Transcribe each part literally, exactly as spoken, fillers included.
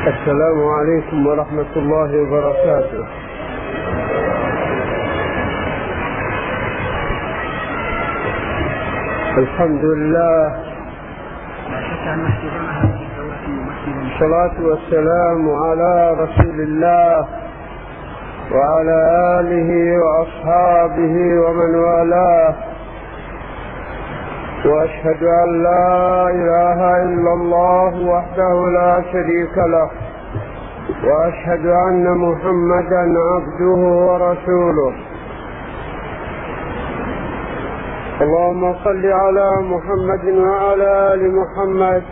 السلام عليكم ورحمة الله وبركاته. الحمد لله، الصلاة والسلام على رسول الله وعلى آله وأصحابه ومن والاه، وأشهد أن لا إله إلا الله وحده لا شريك له، وأشهد أن محمدا عبده ورسوله. اللهم صل على محمد وعلى آل محمد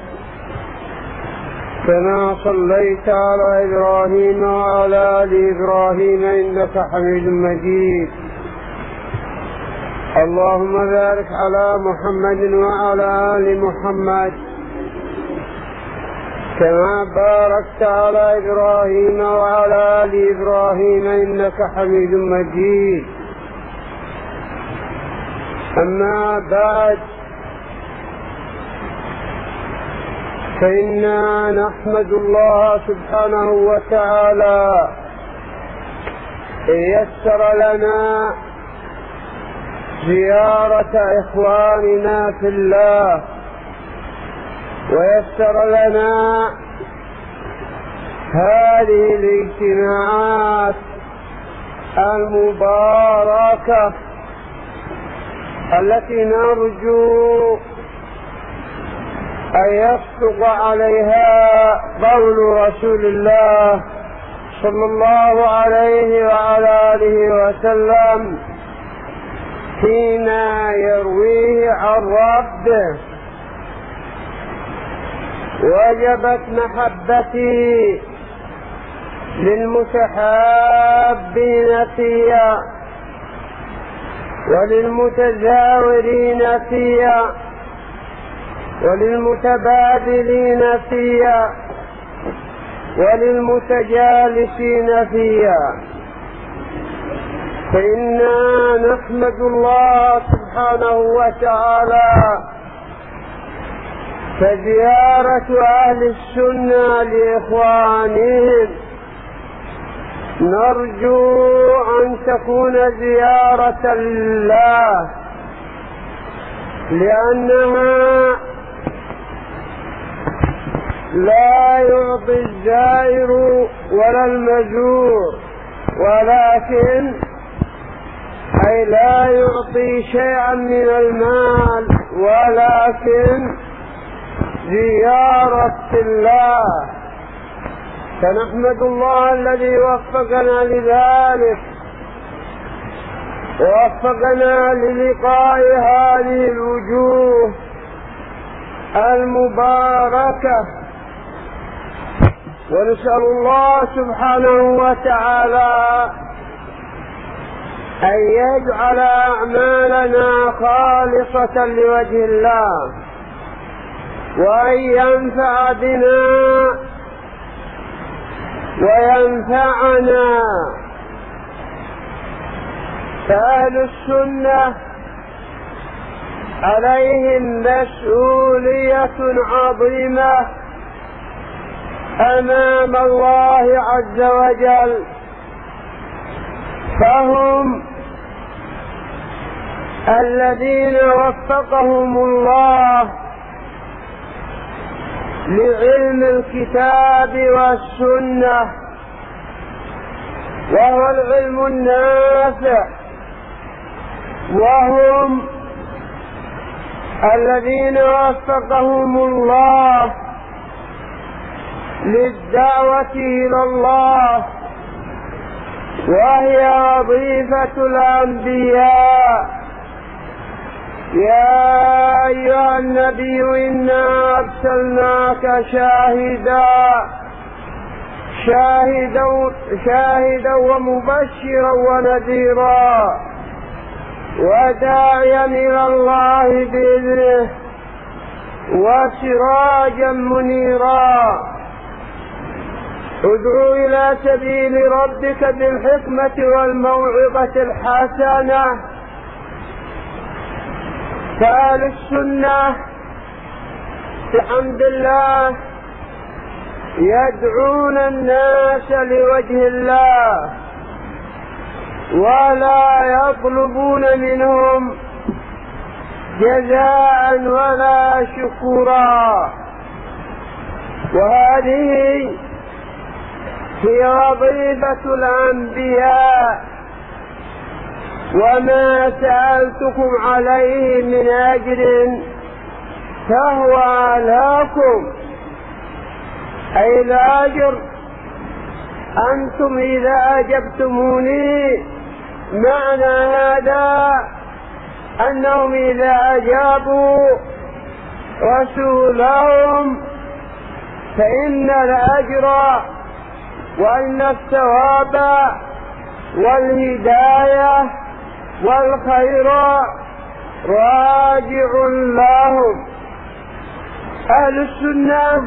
كما صليت على إبراهيم وعلى آل إبراهيم إنك حميد مجيد. اللهم بارك على محمد وعلى آل محمد كما باركت على إبراهيم وعلى آل إبراهيم إنك حميد مجيد. أما بعد، فإنا نحمد الله سبحانه وتعالى يسر لنا زيارة إخواننا في الله، ويسر لنا هذه الاجتماعات المباركة التي نرجو أن يصدق عليها قول رسول الله صلى الله عليه وعلى آله وسلم حين يرويه عن ربه: وجبت محبتي للمتحابين فيا وللمتزاورين فيا وللمتبادلين فيا وللمتجالسين فيا. فإنا نحمد الله سبحانه وتعالى، فزيارة أهل السنة لإخوانهم نرجو أن تكون زيارة الله، لأنها لا يعطي الزائر ولا المزور، ولكن أي لا يعطي شيئا من المال، ولكن زيارة الله. فنحمد الله الذي وفقنا لذلك، ووفقنا للقاء هذه الوجوه المباركة، ونسأل الله سبحانه وتعالى أن يجعل أعمالنا خالصة لوجه الله، وأن ينفع بنا وينفعنا. فأهل السنة عليهم مسؤولية عظيمة أمام الله عز وجل، فهم الذين وفقهم الله لعلم الكتاب والسنة، وهو العلم النافع، وهم الذين وفقهم الله للدعوة إلى الله، وهي وظيفة الأنبياء. يا أيها النبي إنا أرسلناك شاهدا شاهدا شاهدا ومبشرا ونذيرا وداعيا إلى الله بإذنه وسراجا منيرا. ادعو إلى سبيل ربك بالحكمة والموعظة الحسنة. فأهل السنة بحمد الله يدعون الناس لوجه الله ولا يطلبون منهم جزاء ولا شكورا. وهذه هي وظيفة الأنبياء، وما سألتكم عليه من أجر فهو لكم، أي الأجر أنتم إذا أجبتموني. معنى هذا أنهم إذا أجابوا رسولهم فإن الأجر وإن الثواب والهداية والخير راجع لهم. أهل السنة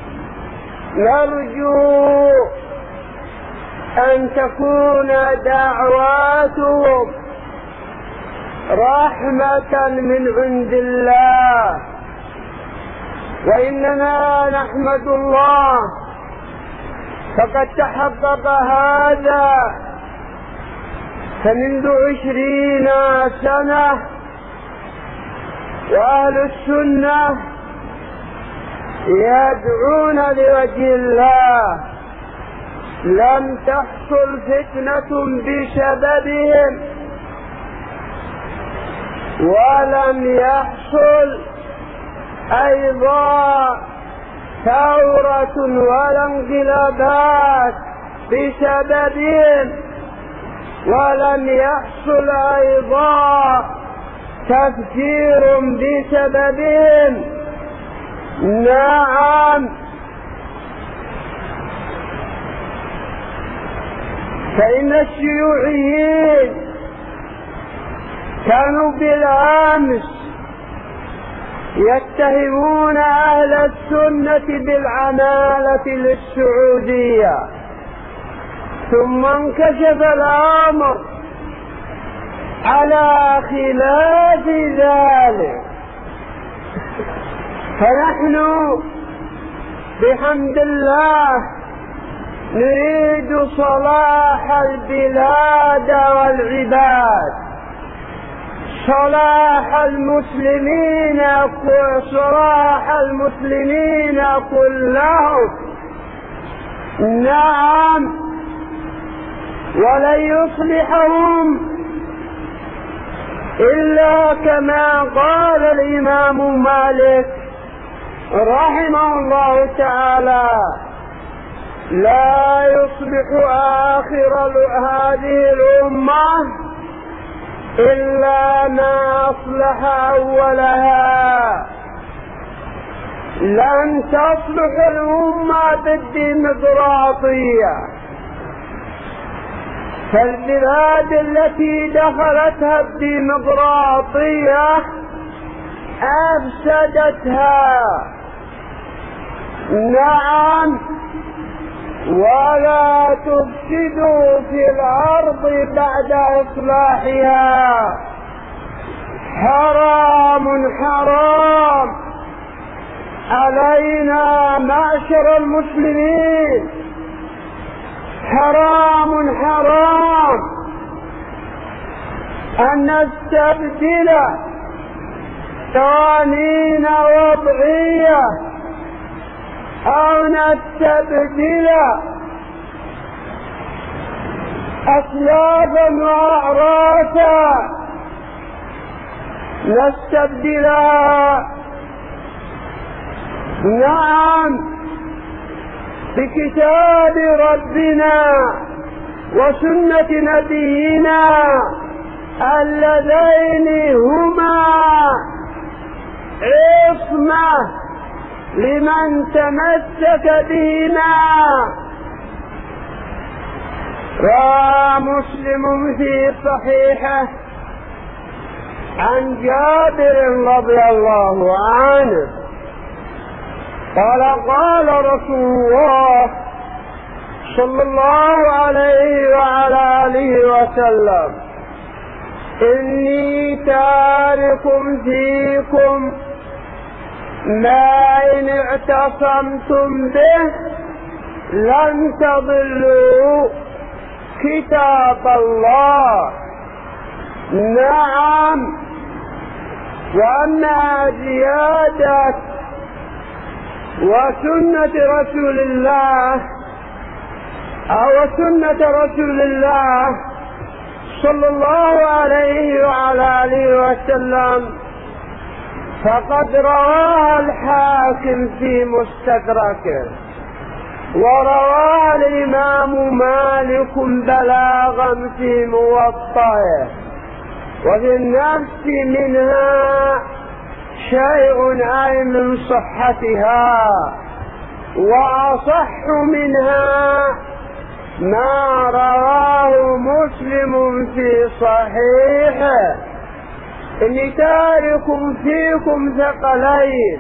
نرجو أن تكون دعواتهم رحمة من عند الله، وإننا نحمد الله فقد تحقق هذا. فمنذ عشرين سنة وأهل السنة يدعون لوجه الله، لم تحصل فتنة بسببهم، ولم يحصل أيضا ثورة ولا انقلابات بسببهم، ولم يحصل أيضا تفكير بسببهم. نعم، فإن الشيوعيين كانوا بالأمس يتهمون أهل السنة بالعمالة للسعودية، ثم انكشف الأمر على خلاف ذلك. فنحن بحمد الله نريد صلاح البلاد والعباد، صلاح المسلمين صلاح المسلمين كلهم. نعم، ولن يصلحهم إلا كما قال الإمام مالك رحمه الله تعالى: لا يصبح آخر هذه الأمة إلا ما أصلح أولها. لن تصلح الأمة بالديمقراطية، فالبلاد التي دخلتها الديمقراطية أفسدتها. نعم، ولا تفسدوا في الأرض بعد إصلاحها. حرام حرام علينا معشر المسلمين، حرام حرام أن نستبدل قوانين وضعية أو نستبدل أسلافا وأعرافا نستبدلها. نعم، بكتاب ربنا وسنة نبينا اللذين هما عصمة لمن تمسك بهما. روى مسلم في صحيحه عن جابر رضي الله عنه قال: قال رسول الله صلى الله عليه وعلى آله وسلم: إني تارك فيكم ما إن اعتصمتم به لن تضلوا كتاب الله. نعم. وأما زيادة وسنة رسول الله أو سنة رسول الله صلى الله عليه وعلى آله وسلم فقد رواها الحاكم في مستدركه، وروى الإمام مالك بلاغا في موطئه، وفي النفس منها شيء أي من صحتها، وأصح منها ما رواه مسلم في صحيحه: إني تارك فيكم ثقلين،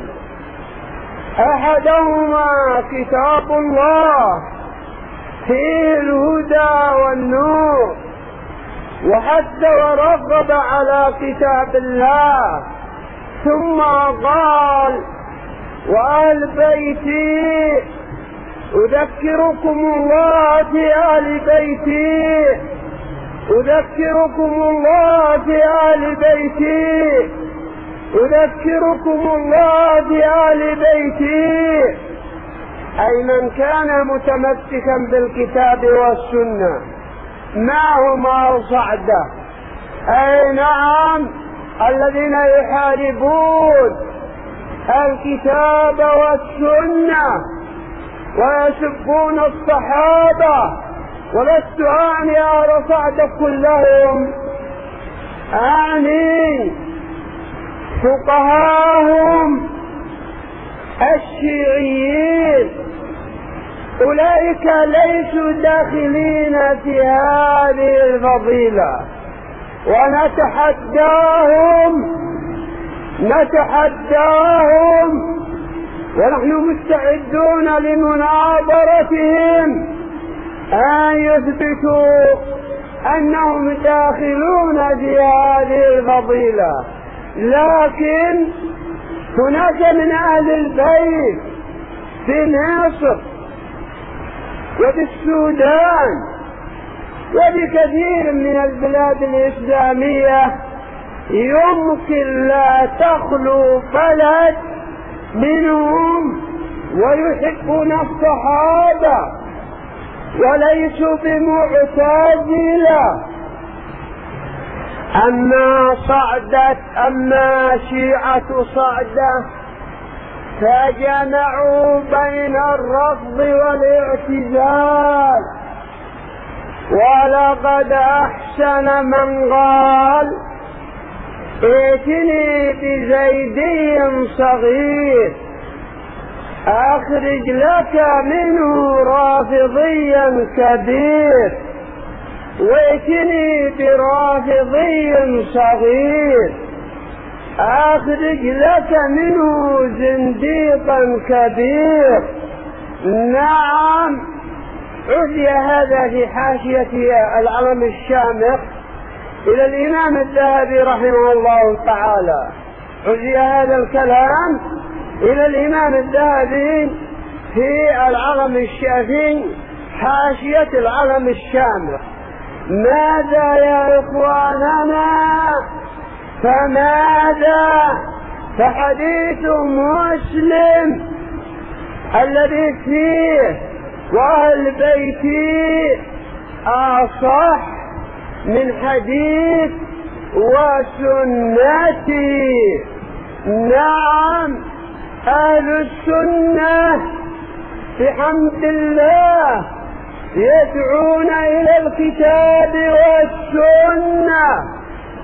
أحدهما كتاب الله فيه الهدى والنور، وحث ورغب على كتاب الله، ثم قال: وأهل بيتي أذكركم الله في أهل بيتي أذكركم الله في أهل بيتي أذكركم الله في أهل بيتي، أي من كان متمسكا بالكتاب والسنة معهما صعدة، أي نعم الذين يحاربون الكتاب والسنة ويسبون الصحابة، ولست أعني أهل صعدة كلهم، أعني فقهاهم الشيعيين، أولئك ليسوا داخلين في هذه الفضيلة، ونتحداهم نتحداهم ونحن مستعدون لمناظرتهم أن يثبتوا أنهم داخلون في هذه الفضيلة. لكن هناك من أهل البيت في مصر وفي السودان وبكثير من البلاد الإسلامية يمكن لا تخلو بلد منهم ويحبون الصحابة وليسوا بمعتزلة. أما صعدة أما شيعة صعدة فجمعوا بين الرفض والاعتزال، ولقد أحسن من قال: ائتني بزيدي صغير أخرج لك منه رافضيا كبير، وائتني برافضي صغير أخرج لك منه زنديقا كبير. نعم، عزي هذا في حاشية العلم الشامخ إلى الإمام الذهبي رحمه الله تعالى، عزي هذا الكلام إلى الإمام الذهبي في العلم الشافعي حاشية العلم الشامخ. ماذا يا إخواننا؟ فماذا؟ فحديث مسلم الذي فيه وأهل بيتي أصح من حديث وسنتي. نعم، أهل السنة بحمد الله يدعون إلى الكتاب والسنة،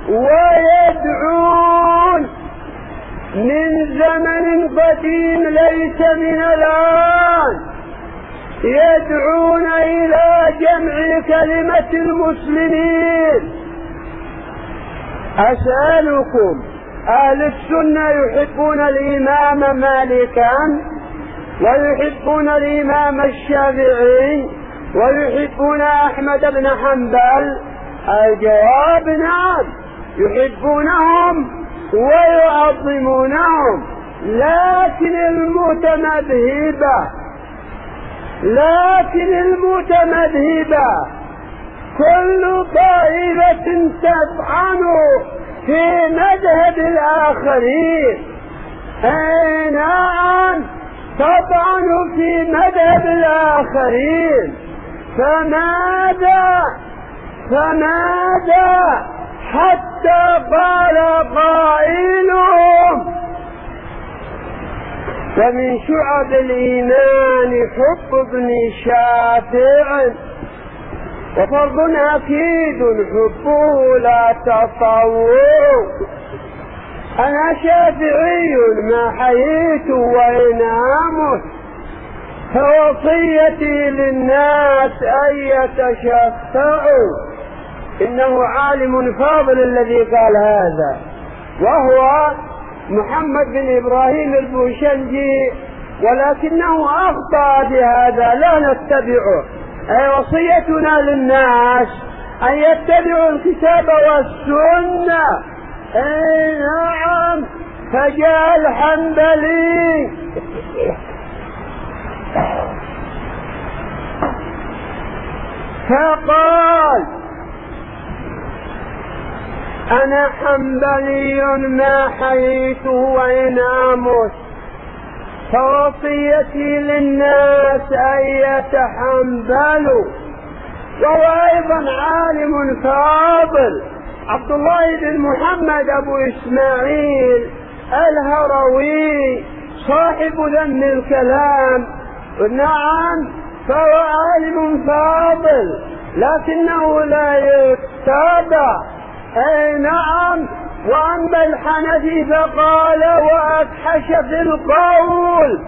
ويدعون من زمن قديم ليس من الآن، يدعون إلى جمع كلمة المسلمين. أسألكم، أهل السنة يحبون الإمام مالكا ويحبون الإمام الشافعي ويحبون أحمد بن حنبل؟ الجواب نعم، يحبونهم ويعظمونهم، لكن المتمذهبة لكن المتمذهبة كل طائفة تطعن في مذهب الآخرين. أي نعم، تطعن في مذهب الآخرين. فماذا فماذا حتى قال قائلهم: ومن شعب الإيمان حب ابن شافع، وفرض أكيد حبه لا تطوع. أنا شافعي ما حييت وإن أمت، فوصيتي للناس أن يتشفعوا. إنه عالم فاضل الذي قال هذا، وهو محمد بن إبراهيم البوشنجي، ولكنه أخطأ بهذا، لا نتبعه. أي وصيتنا للناس أن يتبعوا الكتاب والسنة. أي نعم. فجاء الحنبلي فقال: أنا حنبلي ما حييت وإن أمت، فوصيتي للناس أن يتحنبلوا. وهو أيضا عالم فاضل، عبد الله بن محمد أبو إسماعيل الهروي، صاحب ذم الكلام. نعم، فهو عالم فاضل لكنه لا يتابع. أي نعم. وأما الحنفي فقال وأفحش في القول: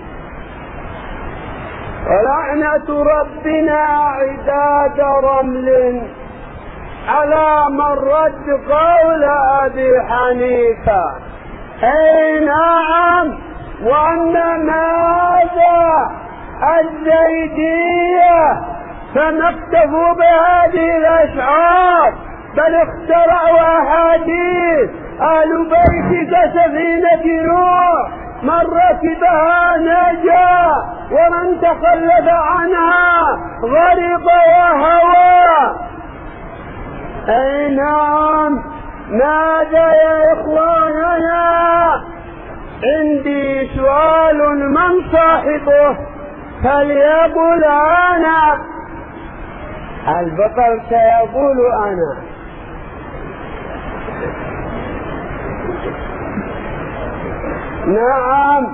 ولعنة ربنا عداد رمل على من رد قول أبي حنيفة. أي نعم. وأما ماذا الزيدية فما اكتفوا بهذه الأشعار، بل اخترعوا أحاديث آل بيت كسفينة نوح، من ركبها نجا ومن تخلف عنها غرق وهوى. أي نعم. ماذا يا إخواننا؟ عندي سؤال: من صاحبه؟ فليقل أنا. البطل سيقول أنا. نعم.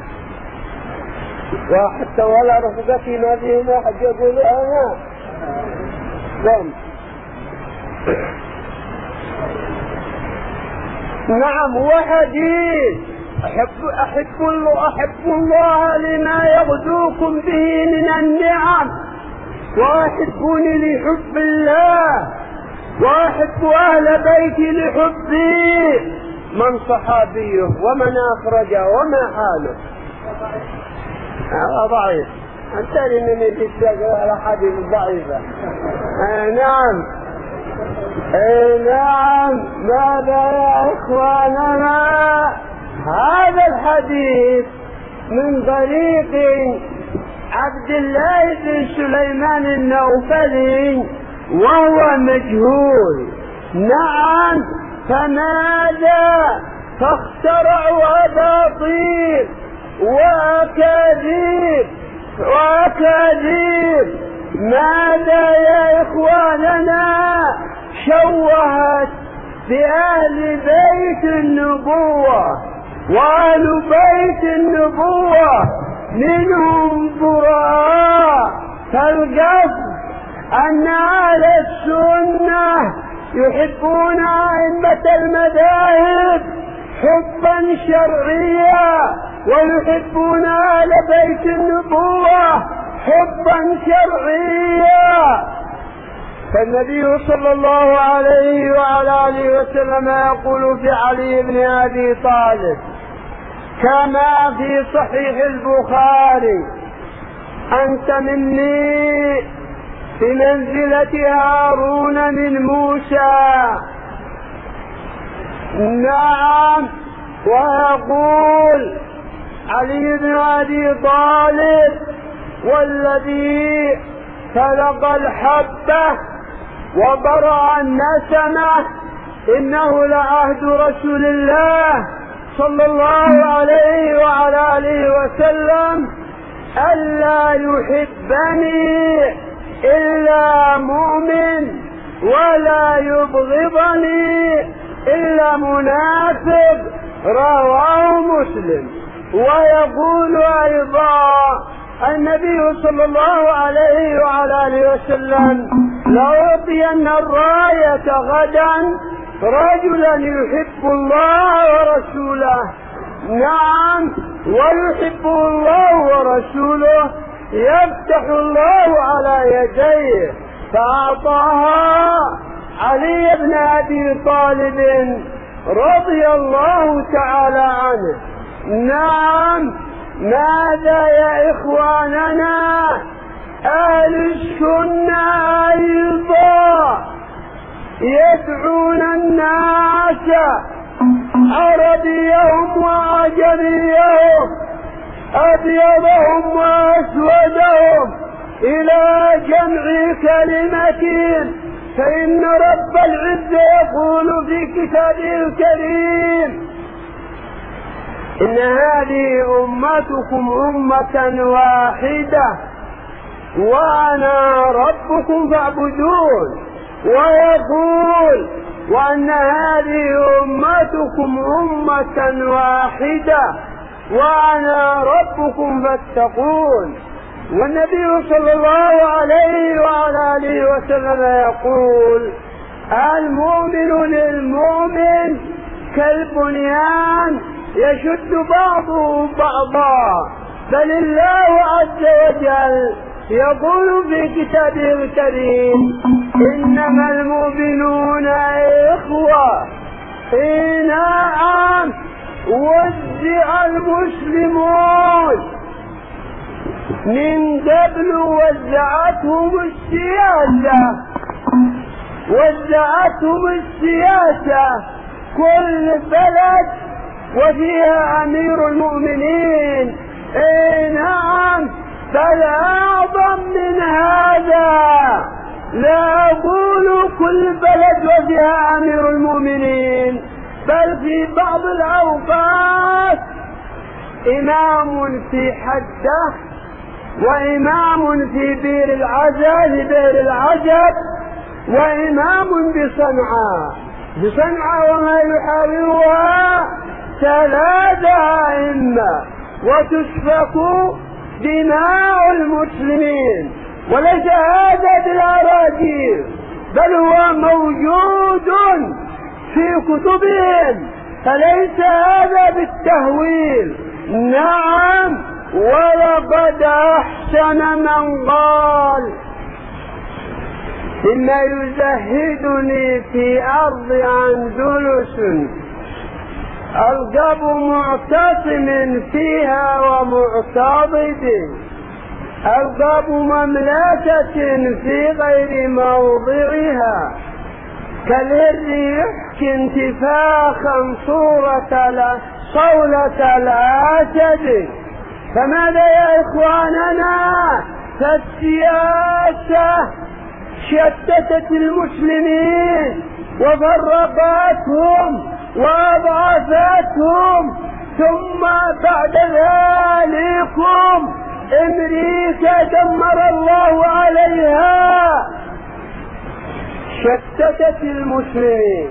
وحتى ولا رفقتي ما فيهم أحد يقول أنا. نعم. نعم. وحديث: أحب أحب الله أحب الله لما يغدوكم به من النعم، وأحبوني لحب الله، وأحب أهل بيتي لحبي. من صحابيه ومن أخرجه وما حاله؟ هذا ضعيف. أنت لمن تتجه على حديث ضعيفة. آه نعم. آه نعم. ماذا يا إخواننا؟ هذا الحديث من طريق عبد الله بن سليمان النوفلي وهو مجهول. نعم. فماذا؟ فاخترعوا أباطيل وأكاذيب وأكاذيب. ماذا يا إخواننا؟ شوهت بأهل بيت النبوة، وأهل بيت النبوة منهم براء. فالقصد أن أهل السنة يحبون أئمة المذاهب حبا شرعيا، ويحبون أهل بيت النبوة حبا شرعيا. فالنبي صلى الله عليه وعلى آله وسلم يقول في علي بن أبي طالب كما في صحيح البخاري: أنت مني بمنزلة هارون من موسى. نعم. ويقول علي بن أبي طالب: والذي خلق الحبة وبرأ النسمة إنه لعهد رسول الله صلى الله عليه وعلى آله وسلم ألا يحبني إلا مؤمن ولا يبغضني إلا منافق. رواه مسلم. ويقول أيضا النبي صلى الله عليه وعلى آله وسلم لأعطين الراية غدا رجلا يحب الله ورسوله. نعم، ويحبه الله ورسوله يفتح الله على يديه. فأعطاها علي بن أبي طالب رضي الله تعالى عنه. نعم، ماذا يا إخواننا أهل السنة أيضا يدعون الناس عربيهم وعجميهم أبيضهم وأسودهم إلى جمع كلمة، فإن رب العزة يقول في كتابه الكريم إن هذه أمتكم أمة واحدة وأنا ربكم فاعبدون. ويقول وأن هذه أمتكم أمة واحدة وأنا ربكم فاتقون. والنبي صلى الله عليه وعلى آله وسلم يقول المؤمن للمؤمن كالبنيان يشد بعضه بعضا. بل الله عز وجل يقول في كتابه الكريم إنما المؤمنون إخوة. نعم، وزع المسلمون من قبل وزعتهم السياسة وزعتهم السياسة كل بلد وفيها أمير المؤمنين. إيه نعم، بل أعظم من هذا، لا أقول كل بلد وفيها أمير المؤمنين، بل في بعض الأوقات إمام في حده وإمام في بير العجب في بير العجب وإمام بصنعاء بصنعاء وما يحاورها ثلاثة أئمة وتسفك دماء المسلمين. وليس هذا بالأراجيل بل هو موجود في كتبهم، فليس هذا بالتهويل. نعم، ولقد أحسن من قال إن يزهدني في أرض أندلس أرقب معتصم فيها ومعتضد أرقب مملكة في غير موضعها كالهر يحكي انتفاخا صورة لا صولة الأسد. فماذا يا إخواننا؟ فالسياسة شتتت المسلمين وفرقتهم وأضعفتهم، ثم بعد ذلكم أمريكا دمر الله عليها، شتتت المسلمين.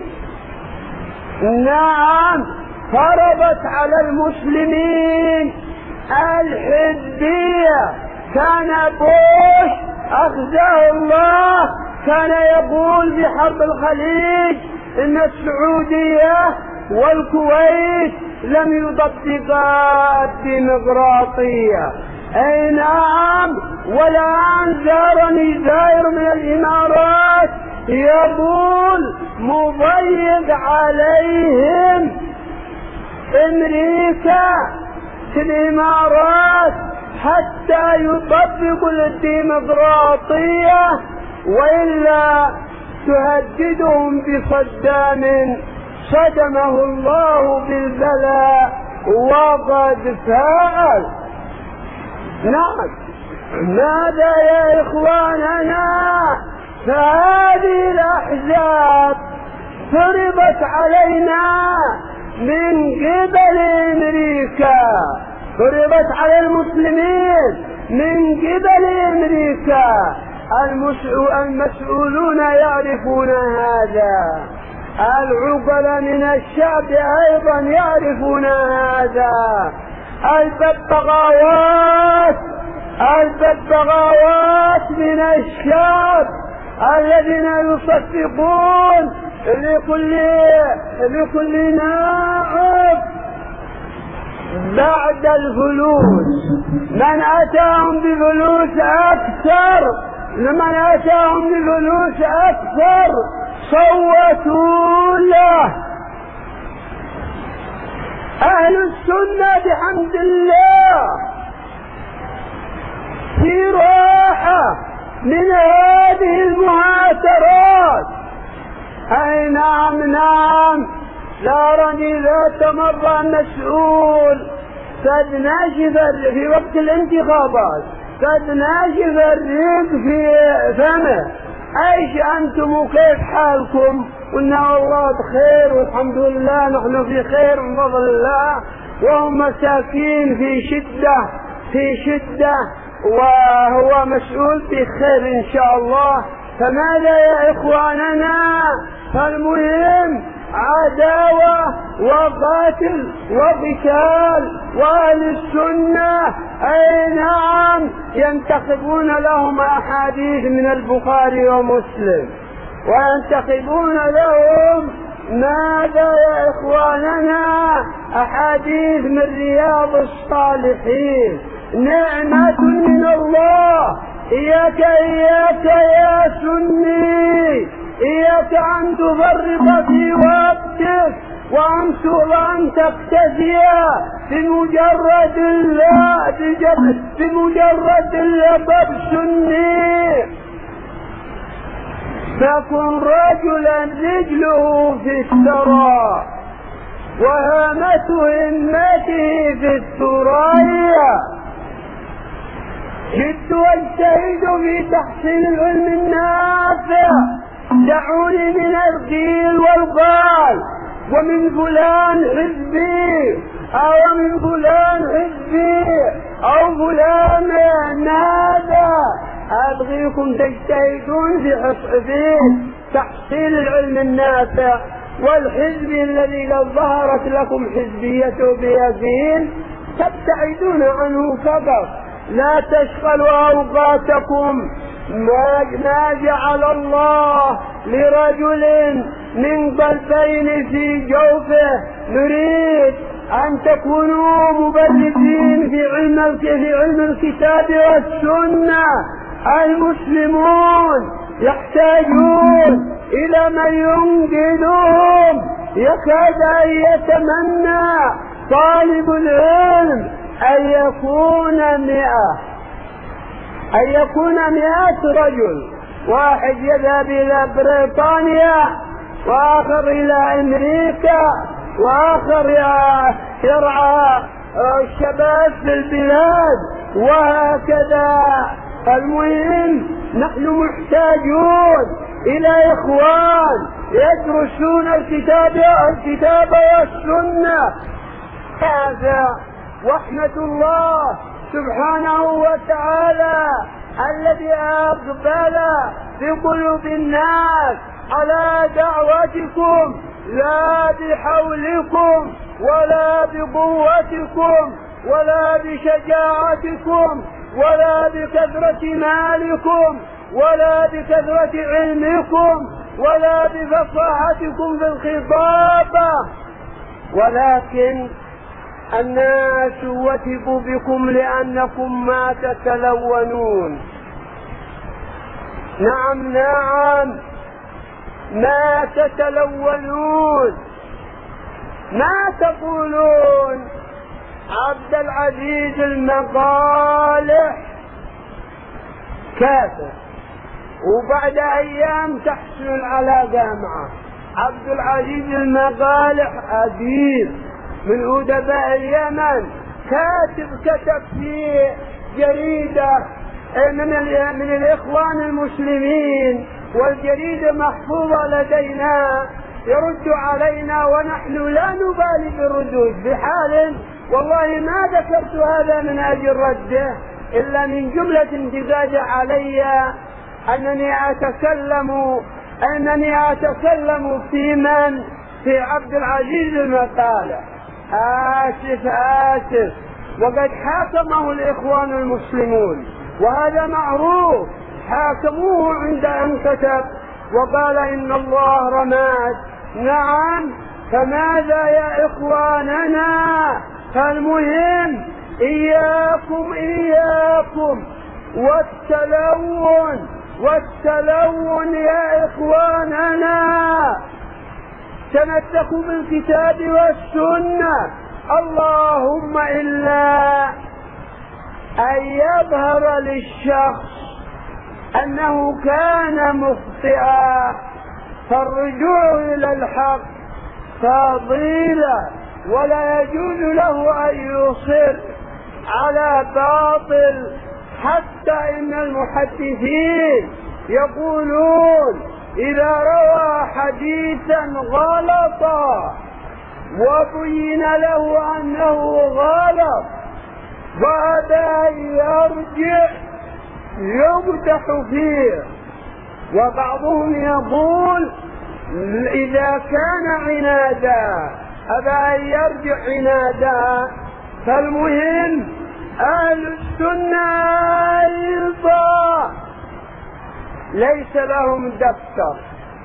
نعم، فرضت على المسلمين الحزبية. كان بوش أخزاه الله كان يقول في حرب الخليج إن السعودية والكويت لم يطبقا الديمقراطية. أي نعم، والآن زارني زائر من الإمارات يقول مضيق عليهم أمريكا في الإمارات حتى يطبقوا الديمقراطية وإلا تهددهم بصدام صدمه الله بالبلاء وقد فعل. نعم، ماذا يا إخواننا؟ فهذه الأحزاب فرضت علينا من قبل أمريكا، فرضت على المسلمين من قبل أمريكا. المسؤولون يعرفون هذا، العقلاء من الشعب أيضا يعرفون هذا. الببغاوات الببغاوات من الشعب الذين يصفقون لكل لكل نائب بعد الفلوس. من أتاهم بفلوس أكثر لمن أتاهم بفلوس أكثر صوتوا له. أهل السنة بحمد الله في راحة من هذه المهاترات. أي نعم نعم، دارني ذات مرة مسؤول قد ناشف في وقت الانتخابات، قد ناشف الريق في فمه. ايش انتم وكيف حالكم؟ قلنا والله بخير والحمد لله، نحن في خير من فضل الله، وهم مساكين في شدة في شدة وهو مسؤول في خير ان شاء الله. فماذا يا اخواننا؟ فالمهم عداوة وقاتل وقتال، وأهل السنة أي نعم ينتخبون لهم أحاديث من البخاري ومسلم، وينتخبون لهم ماذا يا إخواننا؟ أحاديث من رياض الصالحين. نعمة من الله. إياك إياك يا سني، إياك أن تفرط في وقتك وأن تقتدي بمجرد الله بمجرد اللقب سني. فكن رجلا رجله في الثرى وهامة همته في الثريا. جد واجتهد في تحصيل العلم النافع. دعوني من القيل والقال ومن فلان حزبي أو من فلان حزبي أو فلان نادى. أبغيكم تجتهدون في تحصيل العلم النافع، والحزب الذي لو ظهرت لكم حزبيته بيقين تبتعدون عنه فقط. لا تشغلوا أوقاتكم. ما جعل الله لرجل من قلبين في جوفه. نريد أن تكونوا مبلغين في علم في علم الكتاب والسنة. المسلمون يحتاجون إلى من ينقذهم. يكاد أن يتمنى طالب العلم أن يكون مئة أن يكون مئة رجل، واحد يذهب إلى بريطانيا وآخر إلى أمريكا وآخر يرعى الشباب في البلاد وهكذا. المهم نحن محتاجون إلى إخوان يدرسون الكتاب الكتاب والسنة. هذا رحمة الله سبحانه وتعالى الذي أقبل في قلوب الناس على دعوتكم، لا بحولكم ولا بقوتكم ولا بشجاعتكم ولا بكثرة مالكم ولا بكثرة علمكم ولا بفصاحتكم في الخطابة، ولكن الناس وثقوا بكم لأنكم ما تتلونون. نعم نعم ما تتلونون. ما تقولون عبد العزيز المقالح كافر وبعد أيام تحسن العلاقة معه. عبد العزيز المقالح أديب من أدباء اليمن، كاتب كتب في جريدة من, من الإخوان المسلمين والجريدة محفوظة لدينا يرد علينا ونحن لا نبالي بالردود بحال. والله ما ذكرت هذا من أجل رده إلا من جملة امتزاج علي أنني أتكلم أنني أتكلم في من في عبد العزيز المقالة. آسف آسف وقد حاكمه الإخوان المسلمون وهذا معروف، حاكموه عند أن كتب وقال إن الله رماد. نعم، فماذا يا إخواننا؟ فالمهم إياكم إياكم والتلون والتلون يا إخواننا، تمسكوا بالكتاب والسنة، اللهم إلا أن يظهر للشخص أنه كان مخطئا، فالرجوع إلى الحق فضيلة ولا يجوز له أن يصر على باطل. حتى إن المحدثين يقولون إذا روى حديثا غلطا وبين له أنه غلط وأبى أن يرجع يمدح فيه. وبعضهم يقول إذا كان عنادا أبى أن يرجع عنادا. فالمهم أهل السنة أيضا ليس لهم دفتر،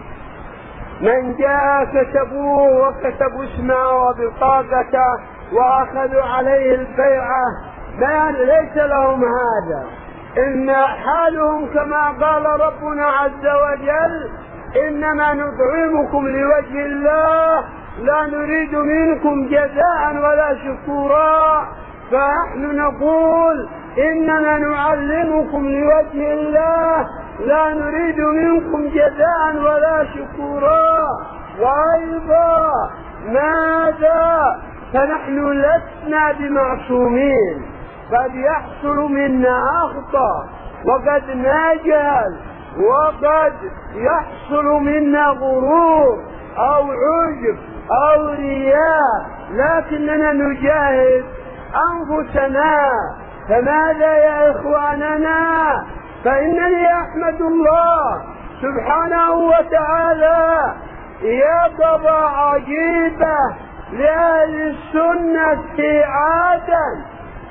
من جاء كتبوه وكتبوا اسمه وبطاقته وأخذوا عليه البيعة، ما ليس لهم هذا. إن حالهم كما قال ربنا عز وجل إنما نطعمكم لوجه الله لا نريد منكم جزاء ولا شكورا. فنحن نقول إننا نعلمكم لوجه الله لا نريد منكم جزاء ولا شكورا. وأيضا ماذا؟ فنحن لسنا بمعصومين، قد يحصل منا أخطاء وقد نجهل وقد يحصل منا غرور أو عجب أو رياء، لكننا نجاهد أنفسنا. فماذا يا إخواننا؟ فإنني أحمد الله سبحانه وتعالى يقضى عجيبة لأهل السنة عادا،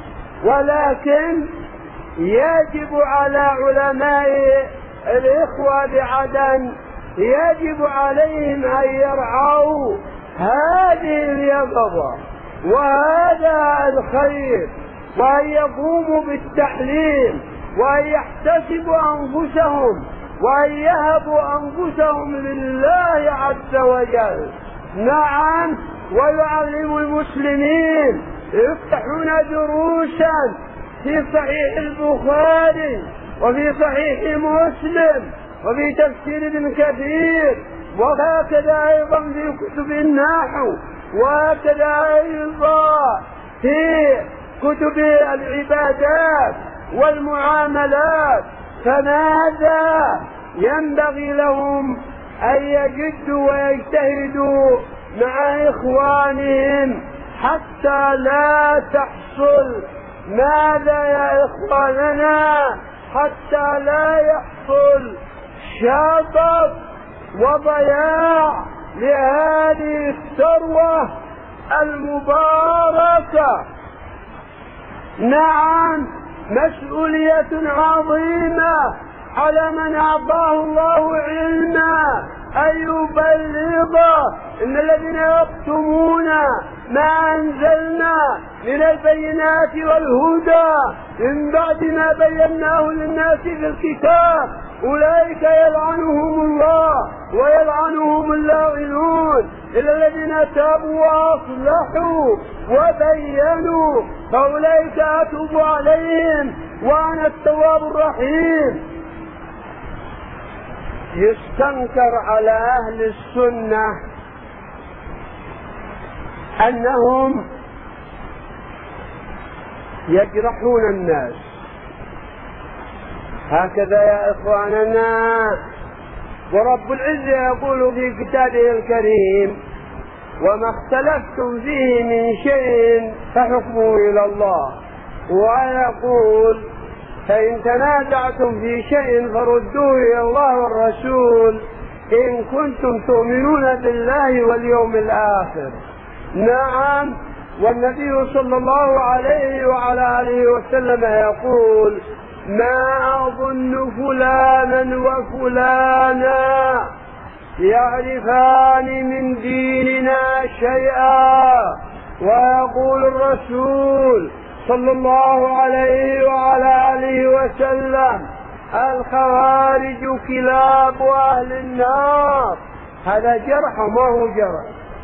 ولكن يجب على علماء الإخوة بعدن يجب عليهم أن يرعوا هذه اليقظة وهذا الخير، وأن يقوموا بالتحليل وأن يحتسبوا أنفسهم وأن يهبوا أنفسهم لله عز وجل. نعم، ويعلموا المسلمين يفتحون دروسا في صحيح البخاري وفي صحيح مسلم وفي تفسير ابن كثير، وهكذا أيضا في كتب النحو، وهكذا أيضا في كتب العبادات والمعاملات. فماذا ينبغي لهم؟ أن يجدوا ويجتهدوا مع إخوانهم حتى لا تحصل ماذا يا إخواننا؟ حتى لا يحصل شطط وضياع لهذه الثروة المباركة. نعم، مسؤولية عظيمة على من أعطاه الله علما أن يبلغ. إن الذين يكتمون ما أنزلنا من البينات والهدى من بعد ما بيناه للناس في الكتاب أولئك يلعنهم الله ويلعنهم اللاعنون إلا الذين تابوا وأصلحوا وبينوا فأولئك أتوب عليهم وأنا التواب الرحيم. يستنكر على أهل السنة أنهم يجرحون الناس هكذا يا إخواننا. ورب العزة يقول في كتابه الكريم: وما اختلفتم فيه من شيء فحكمه إلى الله. ويقول: فإن تنازعتم في شيء فردوه إلى الله والرسول إن كنتم تؤمنون بالله واليوم الآخر. نعم. والنبي صلى الله عليه وعلى آله وسلم يقول: ما أظن فلانا وفلانا يعرفان من ديننا شيئا. ويقول الرسول صلى الله عليه وعلى آله وسلم: الخوارج كلاب أهل النار. هذا جرح ما هو جرح.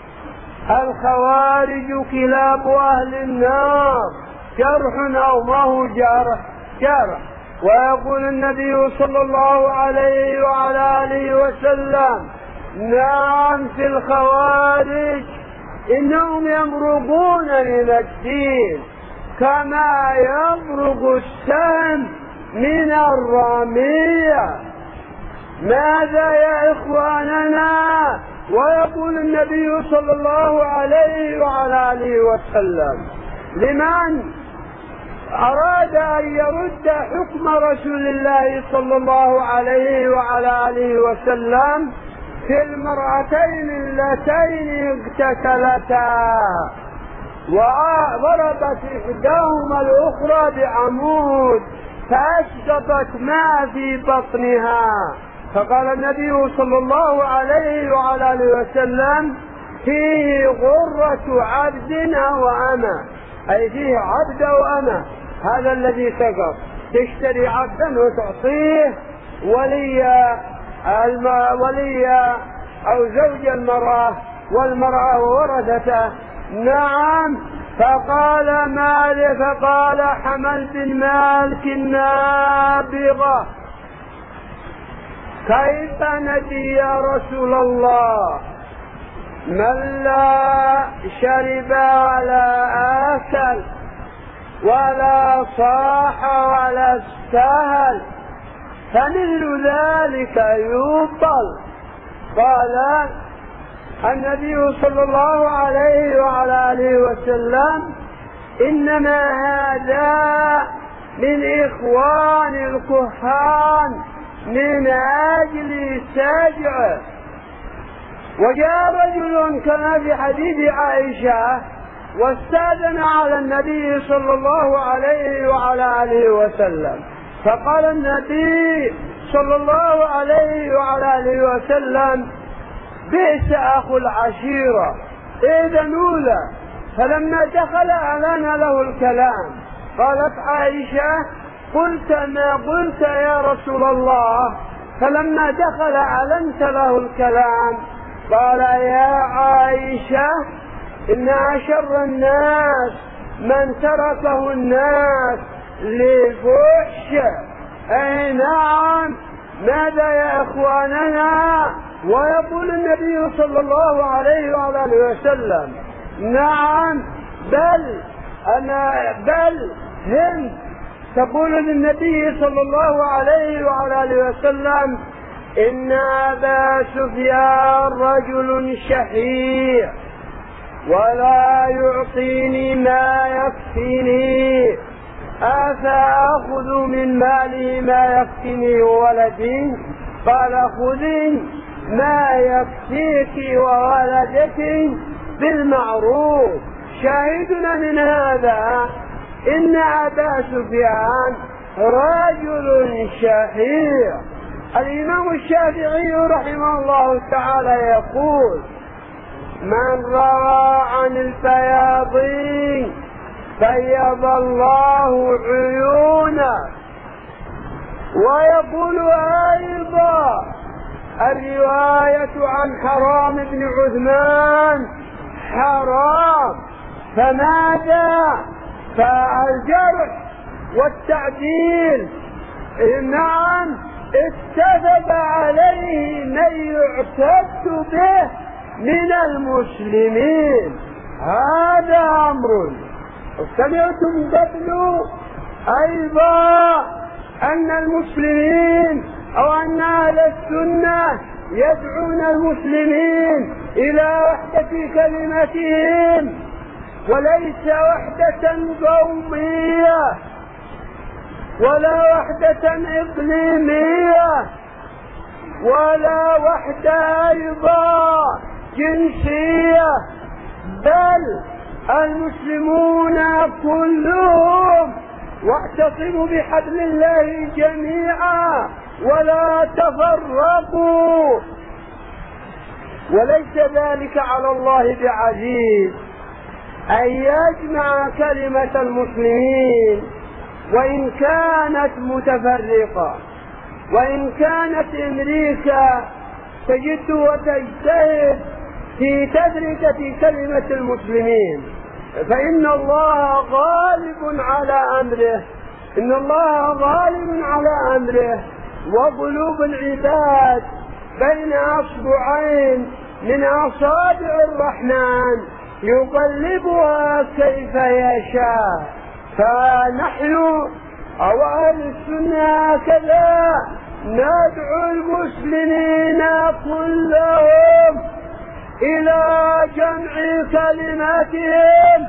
الخوارج كلاب أهل النار، جرح أو ما هو جرح؟ جرح. ويقول النبي صلى الله عليه وعلى آله وسلم: نعم في الخوارج إنهم يمرقون من الدين كما يمرق السهم من الرامية. ماذا يا إخواننا؟ ويقول النبي صلى الله عليه وعلى آله وسلم: لمن أراد أن يرد حكم رسول الله صلى الله عليه وعلى آله وسلم في المرأتين اللتين اغتسلتا وضربت إحداهما الأخرى بعمود فأسقطت ما في بطنها، فقال النبي صلى الله عليه وعلى آله وسلم: فيه غرة عبد أو أمة، أي فيه عبد أو أمة. هذا الذي سقط تشتري عبدا وتعطيه ولي الم... ولي أو زوج المرأة والمرأة وورثته. نعم. فقال مالك فقال حمل بن مالك النابغة: كيف ندي يا رسول الله من لا شرب ولا آكل ولا صاح ولا استهل فمثل ذلك يبطل؟ قال النبي صلى الله عليه وعلى آله وسلم: إنما هذا من إخوان الكهان من أجل سجع. وجاء رجل كما في حديث عائشة واستأذن على النبي صلى الله عليه وعلى آله وسلم، فقال النبي صلى الله عليه وعلى آله وسلم: بئس أخو العشيرة، إذنوا له. فلما دخل أعلن له الكلام. قالت عائشة: قلت ما قلت يا رسول الله؟ فلما دخل أعلنت له الكلام. قال: يا عائشة إن أشر الناس من تركه الناس لفحش. أي نعم. ماذا يا إخواننا؟ ويقول النبي صلى الله عليه وعلى آله وسلم: نعم بل أنا بل هند تقول للنبي صلى الله عليه وعلى آله وسلم: إن أبا سفيان رجل شحيح ولا يعطيني ما يكفيني، أفأخذ من مالي ما يكفيني وولدي؟ قال: خذي ما يكفيك وولدك بالمعروف. شاهدنا من هذا إن أبا سفيان رجل شحيح. الإمام الشافعي رحمه الله تعالى يقول: من روى عن الفياضين فيض الله عيونه. ويقول أيضا: الرواية عن حرام بن عثمان حرام. فماذا؟ فالجرح والتعديل نعم اتفق عليه من يعتد به من المسلمين. هذا أمر. سمعتم قبل أيضا أن المسلمين أو أن أهل السنة يدعون المسلمين إلى وحدة كلمتهم، وليس وحدة قومية ولا وحدة إقليمية ولا وحدة أيضا جنسية، بل المسلمون كلهم واعتصموا بحبل الله جميعا ولا تفرقوا، وليس ذلك على الله بعزيز أن يجمع كلمة المسلمين وإن كانت متفرقة، وإن كانت أمريكا تجد وتجتهد في تفرقة كلمة المسلمين، فإن الله غالب على أمره، إن الله غالب على أمره، وقلوب العباد بين أصبعين من أصابع الرحمن يقلبها كيف يشاء. فنحن أو أهل السنة هكذا ندعو المسلمين كلهم إلى جمع كلماتهم،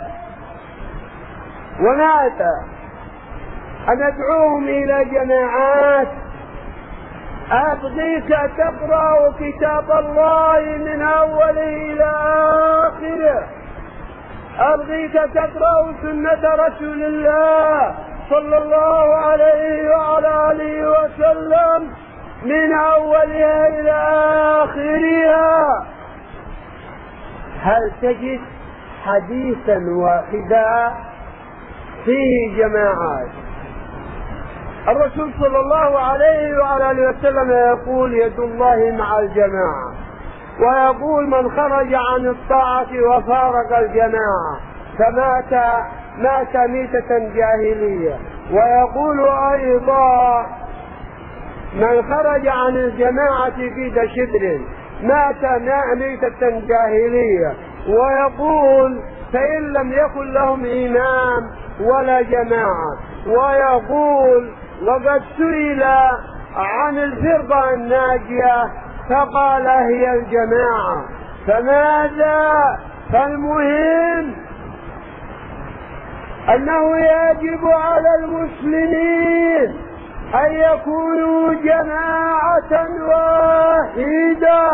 وماذا؟ أن ندعوهم إلى جماعات. أبغيك تقرأ كتاب الله من أوله إلى آخره، أبغيك تقرأ سنة رسول الله صلى الله عليه وعلى آله وسلم من أولها إلى آخرها. هل تجد حديثا واحدا فيه جماعات؟ الرسول صلى الله عليه وعلى آله وسلم يقول يد الله مع الجماعة، ويقول من خرج عن الطاعة وفارق الجماعة فمات مات ميتة جاهلية، ويقول أيضا من خرج عن الجماعة في شبر مات ميتة جاهلية، ويقول فإن لم يكن لهم إمام ولا جماعة، ويقول وقد سئل عن الفرقة الناجية فقال هي الجماعة. فماذا؟ فالمهم أنه يجب على المسلمين أن يكونوا جماعة واحدة.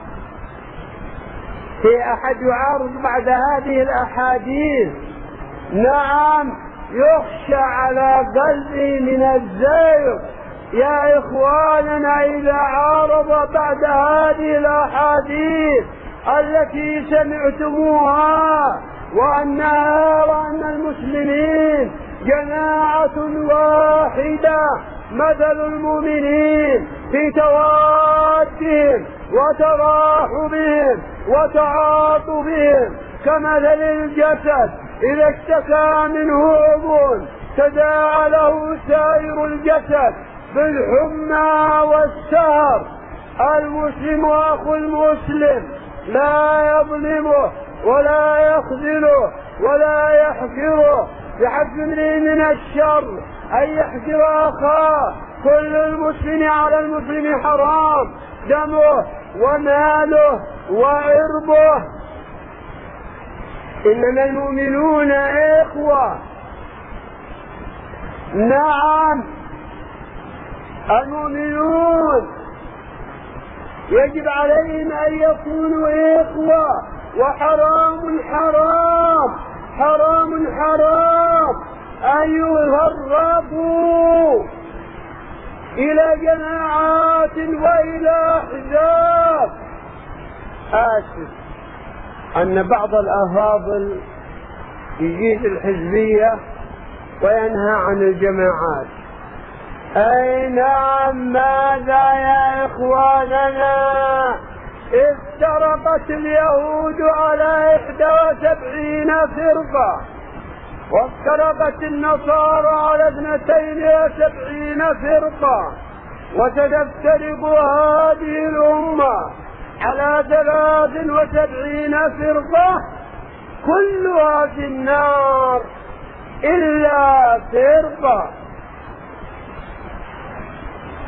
في أحد يعارض بعد هذه الأحاديث؟ نعم، يخشى على قلبي من الزيغ يا إخواننا إذا عارض بعد هذه الأحاديث التي سمعتموها وأنها وأن المسلمين جماعة واحدة، مثل المؤمنين في توادهم وتراحمهم وتعاطفهم كمثل الجسد إذا اشتكى منه عضو تداعى له سائر الجسد بالحمى والسهر. المسلم أخو المسلم لا يظلمه ولا يخذله ولا يحقره، بحسب امرئ من الشر أن يحقر أخاه. كل المسلم على المسلم حرام دمه وماله وعرضه، إنما المؤمنون إخوة. نعم، المؤمنون يجب عليهم أن يكونوا إخوة، وحرام حرام حرام حرام أن يفرقوا إلى جماعات وإلى أحزاب. آسف أن بعض الأفاضل يجيد الحزبية وينهى عن الجماعات. أي نعم، ماذا يا إخواننا؟ افترقت اليهود على إحدى وسبعين فرقة، وافترقت النصارى على اثنتين وسبعين فرقة، وستفترق هذه الأمة على ثلاث وسبعين فرقة كلها في النار إلا فرقة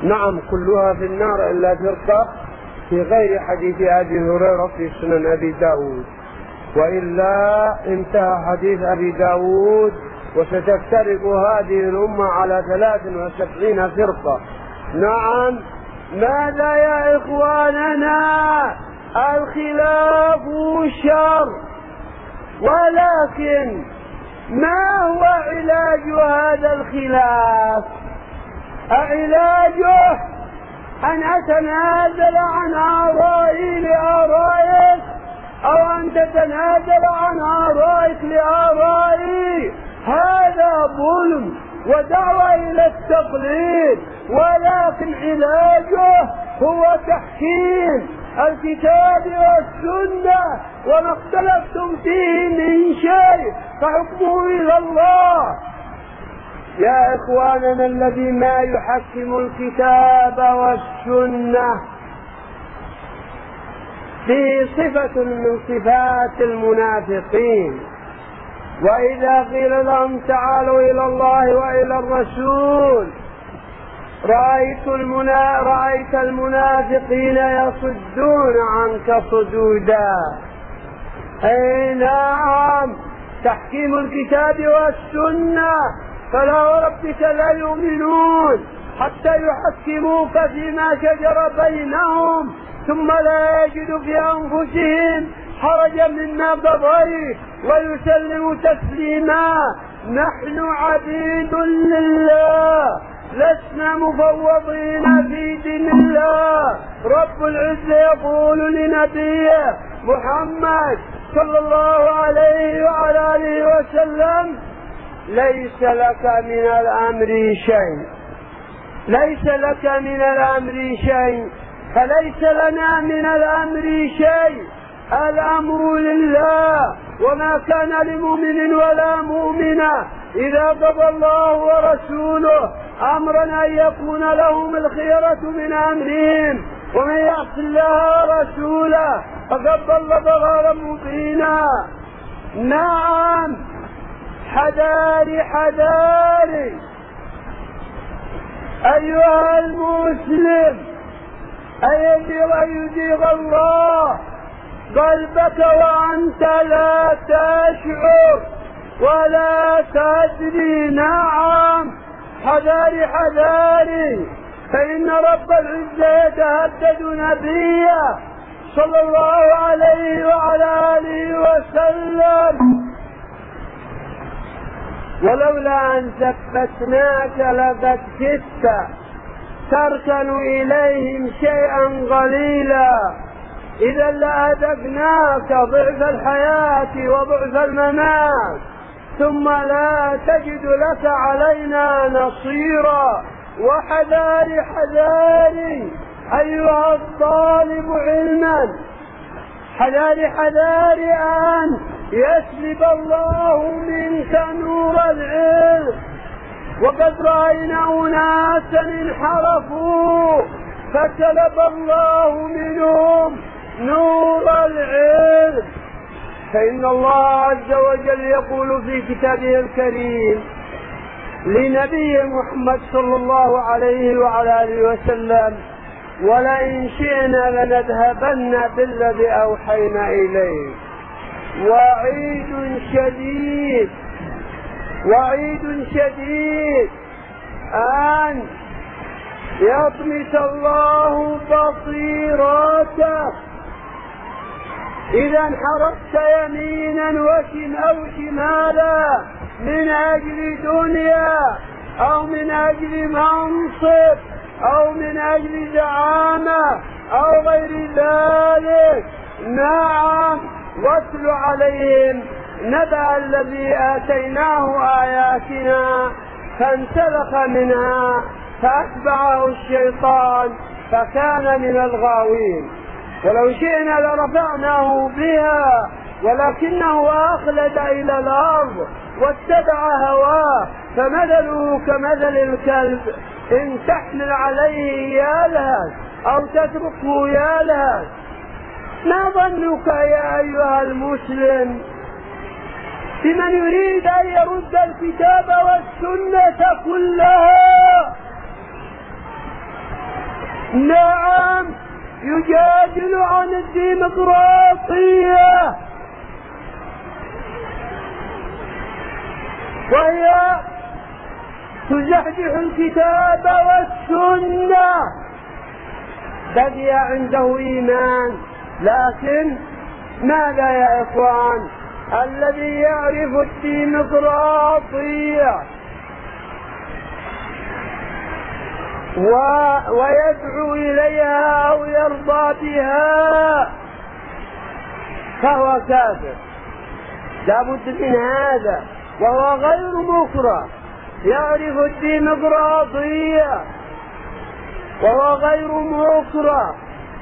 نعم كلها في النار إلا فرقة في غير حديث أبي هريرة في سنن أبي داود، وإلا انتهى حديث أبي داود وستفترق هذه الأمة على ثلاث وسبعين فرقة. نعم. ماذا يا إخواننا؟ الخلاف شر، ولكن ما هو علاج هذا الخلاف؟ علاجه أن أتنازل عن آرائي لآرائك، أو أن تتنازل عن آرائك لآرائي. هذا ظلم ودعوة إلى التقليد، ولكن علاجه هو تحكيم الكتاب والسنة، وما اختلفتم فيه من شيء فحكمه إلى الله. يا إخواننا، الذي ما يحكم الكتاب والسنة فيه صفة من صفات المنافقين، وإذا قيل لهم تعالوا إلى الله وإلى الرسول رأيت, المنا... رأيت المنافقين يصدون عنك صدودا. أي نعم، تحكيم الكتاب والسنة، فلا وربك لا يؤمنون حتى يحكموك فيما شجر بينهم ثم لا يجدوا في أنفسهم حرجا مما قضيت ويسلموا تسليما. نحن عبيد لله، لسنا مفوضين في دين الله. رب العزة يقول لنبيه محمد صلى الله عليه وعلى آله وسلم: ليس لك من الأمر شيء، ليس لك من الأمر شيء. فليس لنا من الأمر شيء، الأمر لله. وما كان لمؤمن ولا مؤمنة إذا قضى الله ورسوله أمرا أن يكون لهم الخيرة من أمرهم، ومن يعص الله ورسوله فقد ضل ضلالا مبينا. نعم، حذاري حذاري أيها المسلم أن يزيغ الله قلبك وأنت لا تشعر ولا تدري. نعم، حذاري حذاري، فإن رب العزة يتهدد نبيه صلى الله عليه وعلى آله وسلم: ولولا أن ثبتناك لقد كدت تركن إليهم شيئا قليلا، إذا لأذقناك ضعف الحياة وضعف الممات ثم لا تجد لك علينا نصيرا. وحذاري حذاري أيها الطالب علما، حذاري حذاري أن يسلب الله منك نور العلم. وقد رأينا أناسا انحرفوا فسلب الله منهم نور العلم. فإن الله عز وجل يقول في كتابه الكريم لنبي محمد صلى الله عليه وعلى آله وسلم: ولئن شئنا لنذهبن بالذي أوحينا إليه. وعيد شديد، وعيد شديد أن يطمس الله بصيرتك إذا انحرفت يمينا أو شمالا من أجل دنيا أو من أجل منصب أو من أجل زعامة أو غير ذلك. نعم، واتل عليهم نبأ الذي آتيناه آياتنا فانسلخ منها فأتبعه الشيطان فكان من الغاوين. ولو شئنا لرفعناه بها ولكنه أخلد إلى الأرض واتبع هواه فمثله كمثل الكلب إن تحمل عليه يلهث أو تتركه يلهث. ما ظنك يا أيها المسلم بمن يريد أن يرد الكتاب والسنة كلها؟ نعم يجادل عن الديمقراطية، وهي تزحزح الكتاب والسنة. بقي عنده إيمان، لكن ماذا يا إخوان؟ الذي يعرف الديمقراطية و... ويدعو إليها أو يرضى بها فهو كافر، لا بد من هذا، وهو غير مكره. يعرف الديمقراطية وهو غير مكره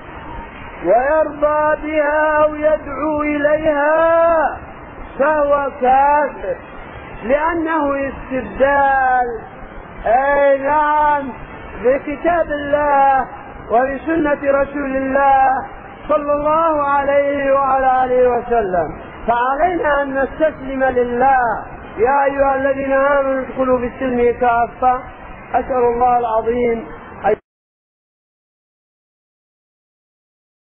ويرضى بها أو يدعو إليها فهو كافر، لأنه استبدال أي نعم بكتاب الله وبسنة رسول الله صلى الله عليه وعلى آله وسلم. فعلينا أن نستسلم لله. يا أيها الذين آمنوا ادخلوا في السلم كافة. أسأل الله العظيم